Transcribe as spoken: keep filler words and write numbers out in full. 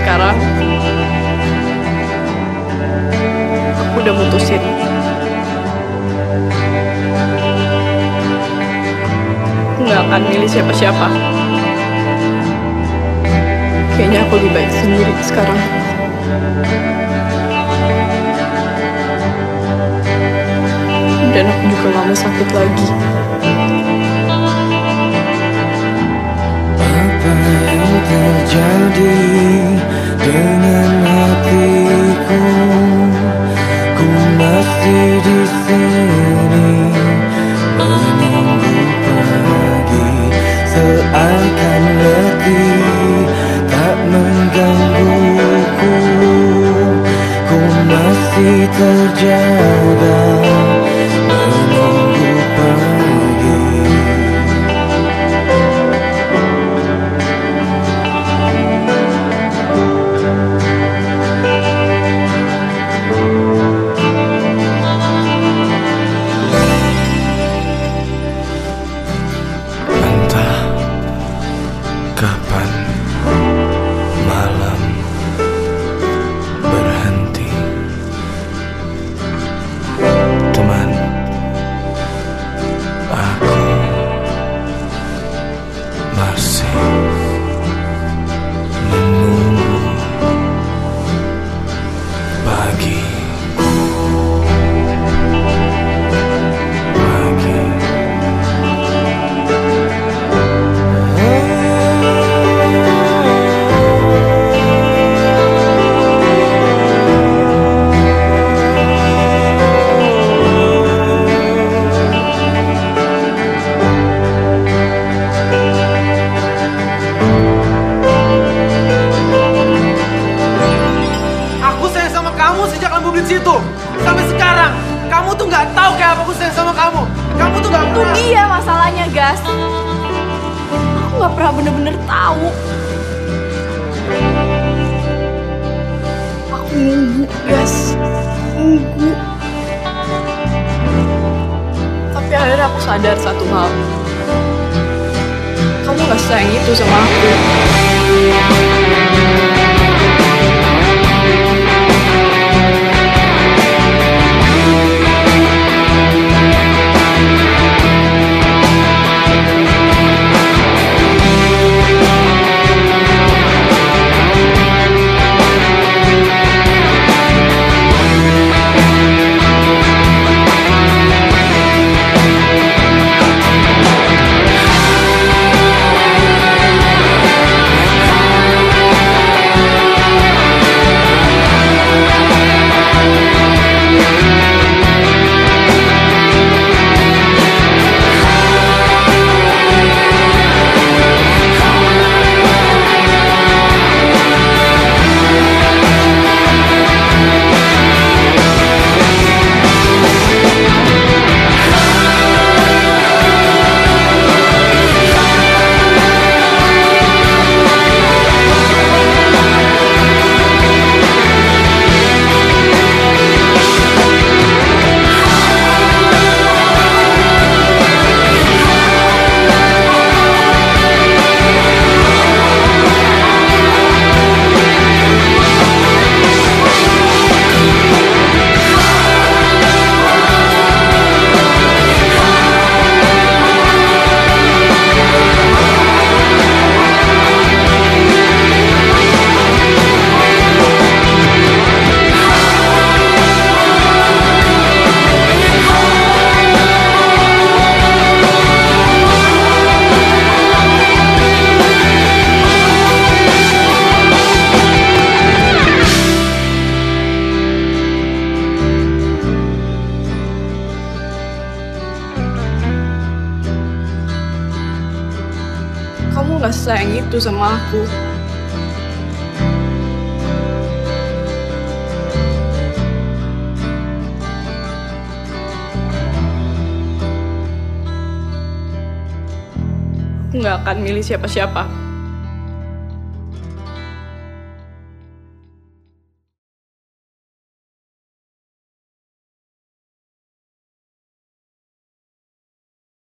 sekarang aku udah mutusin. Aku gak akan milih siapa-siapa. Kayaknya aku lebih baik sendiri sekarang. Dan aku juga gak mau sakit lagi. Apa yang terjadi dengan hatiku? Ku masih di sini menunggu pagi, seakan letih tak menggangguku. Ku masih terjaga menunggu pagi. Entah kapan malam berhenti, teman, aku masih menunggu pagi. Pagi. Aku sayang sama kamu sejak lampu blitz itu. Sampai sekarang, kamu tuh nggak tahu kayak apa aku sayang sama kamu. Kamu tuh nggak Itu pernah. dia masalahnya, Gas. Aku gak pernah bener-bener tahu. Aku nunggu, Gas. Nunggu. Tapi akhirnya aku sadar satu hal. Kamu gak sayang itu sama aku. Kamu gak sayang itu sama aku. Aku gak akan milih siapa-siapa.